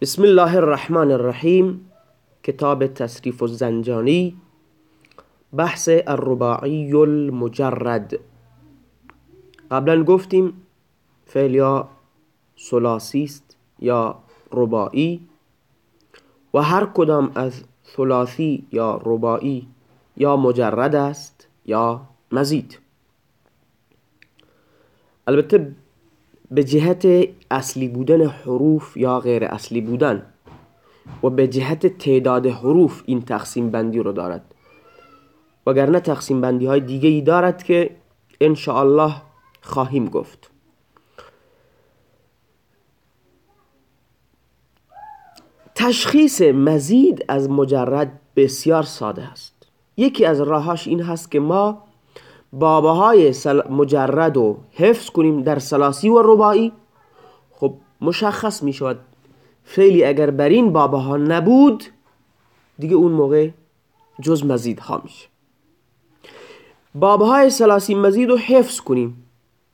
بسم الله الرحمن الرحیم. کتاب تصریف الزنجانی، بحث الرباعی المجرد. قبلا گفتیم فعل یا ثلاثی است یا رباعی و هر کدام از ثلاثی یا رباعی یا مجرد است یا مزید. البته به جهت اصلی بودن حروف یا غیر اصلی بودن و به جهت تعداد حروف این تقسیم بندی رو دارد، وگرنه تقسیم بندی های دیگه ای دارد که ان شاء الله خواهیم گفت. تشخیص مزید از مجرد بسیار ساده است. یکی از راهاش این هست که ما باباهای مجرد رو حفظ کنیم در ثلاثی و رباعی. خب مشخص می شود فعلی اگر بر این باباها نبود دیگه اون موقع جز مزید ها میشه. باباهای ثلاثی مزید رو حفظ کنیم.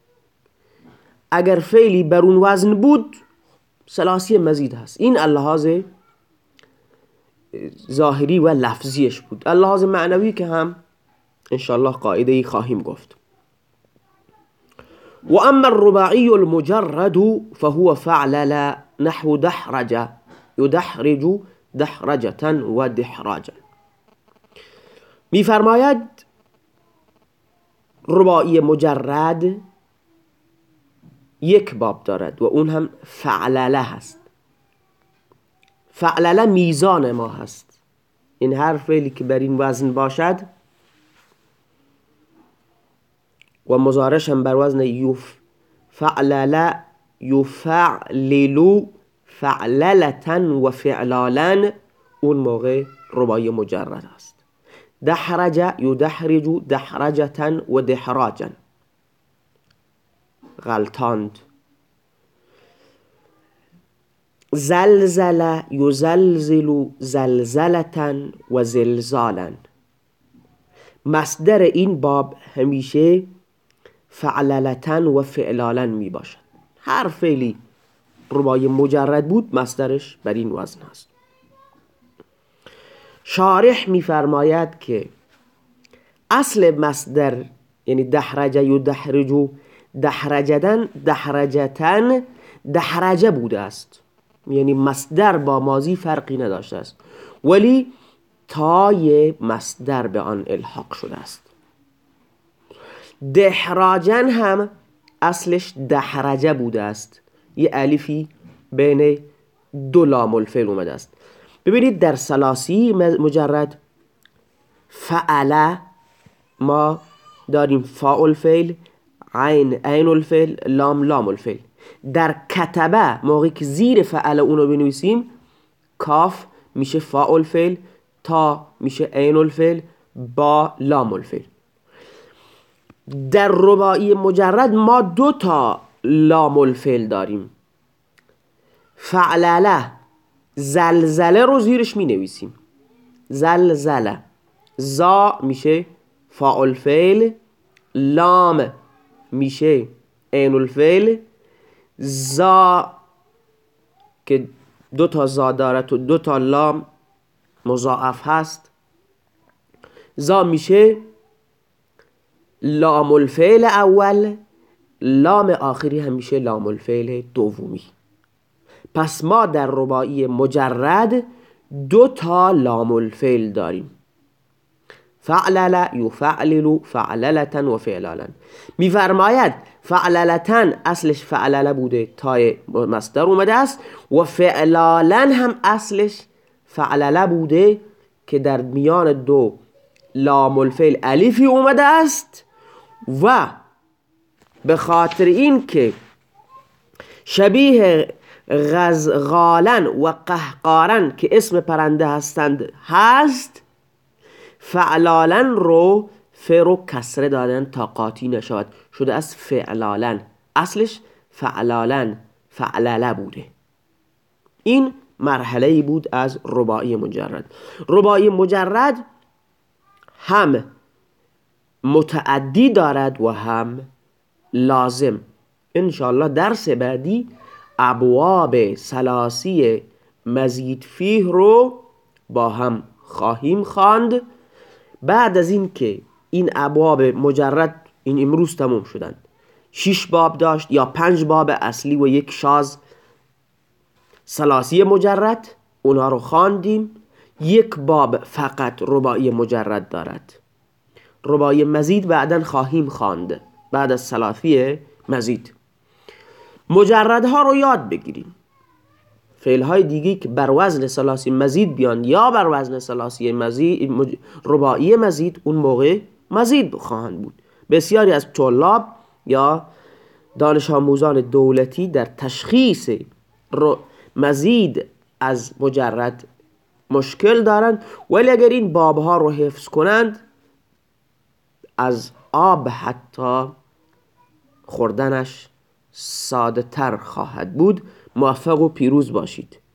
اگر فعلی بر اون وزن بود ثلاثی مزید هست. این اللحاظ ظاهری و لفظیش بود. اللحاظ معنوی که هم انشاءالله قاعده ای خواهیم گفت. و اما الرباعی المجرد فهو فعلل نحو دحرج يدحرج دحرجة و دحراجا. میفرماید رباعی مجرد یک باب دارد و اون هم فعلله هست. فعلله میزان ما هست. این هر فعلی که بر این وزن باشد و مضارعش هم بر وزن فعلل یفعلل فعللة و فعلالا، اون موقع رباعی مجرد است. دحرج یدحرج دحرجة و دحراجا، غلطاند. زلزل یزلزل زلزلة و زلزالا. مصدر این باب همیشه فعللة و فعلالا می باشد. هر فعلی رباعی مجرد بود مصدرش بر این وزن است. شارح میفرماید که اصل مصدر یعنی دحرج یدحرج دحرجتن دحرجه بوده است، یعنی مصدر با ماضی فرقی نداشته است، ولی تای مصدر به آن الحاق شده است. دحراجن هم اصلش دحرجه بوده است، یه الفی بین دو لام الفعل اومده است. ببینید در ثلاثی مجرد فعل ما داریم فاء الفعل، عین الفعل، لام الفعل. در کتبه موقعی که زیر فعل اونو بنویسیم کاف میشه فاء الفعل، تا میشه عین الفعل، با لام الفعل. در رباعی مجرد ما دو تا لام الفعل داریم. فعلله زلزله رو زیرش می نویسیم، زلزله. زا میشه فاء الفعل، لام میشه عین الفعل. زا که دو تا زا داره و دو تا لام مضاعف هست، زا میشه لام الفعل اول، لام آخری هم میشه لام الفعل دومی. پس ما در رباعی مجرد دو تا لام الفعل داریم، فعلل یفعلل فعللة و فعلالا. میفرماید فعللتن اصلش فعلل بوده، تای مصدر اومده است، و فعلالا هم اصلش فعلل بوده که در میان دو لام الفعل الفی اومده است، و به خاطر این که شبیه غزغالن و قهقارن که اسم پرنده هستند هست، فعلالن رو رو کسره دادن تا قاطی نشود، شده از فعلالن. اصلش فعلالن فعلله بوده. این مرحله بود از رباعی مجرد. رباعی مجرد هم متعدی دارد و هم لازم. انشاءالله درس بعدی ابواب ثلاثی مزید فیه رو با هم خواهیم خواند. بعد از این که این ابواب مجرد این امروز تموم شدن، 6 باب داشت یا 5 باب اصلی و یک شاذ ثلاثی مجرد، اونا رو خواندیم. یک باب فقط رباعی مجرد دارد، رباعی مزید بعداً خواهیم خواند بعد از ثلاثی مزید. مجردها رو یاد بگیریم، فعلهای دیگی که بر وزن ثلاثی مزید بیان یا بر وزن ثلاثی مزید رباعی مزید، اون موقع مزید خواهند بود. بسیاری از طلاب یا دانش آموزان دولتی در تشخیص مزید از مجرد مشکل دارند، ولی اگر این بابها رو حفظ کنند از آب حتی خوردنش ساده تر خواهد بود. موفق و پیروز باشید.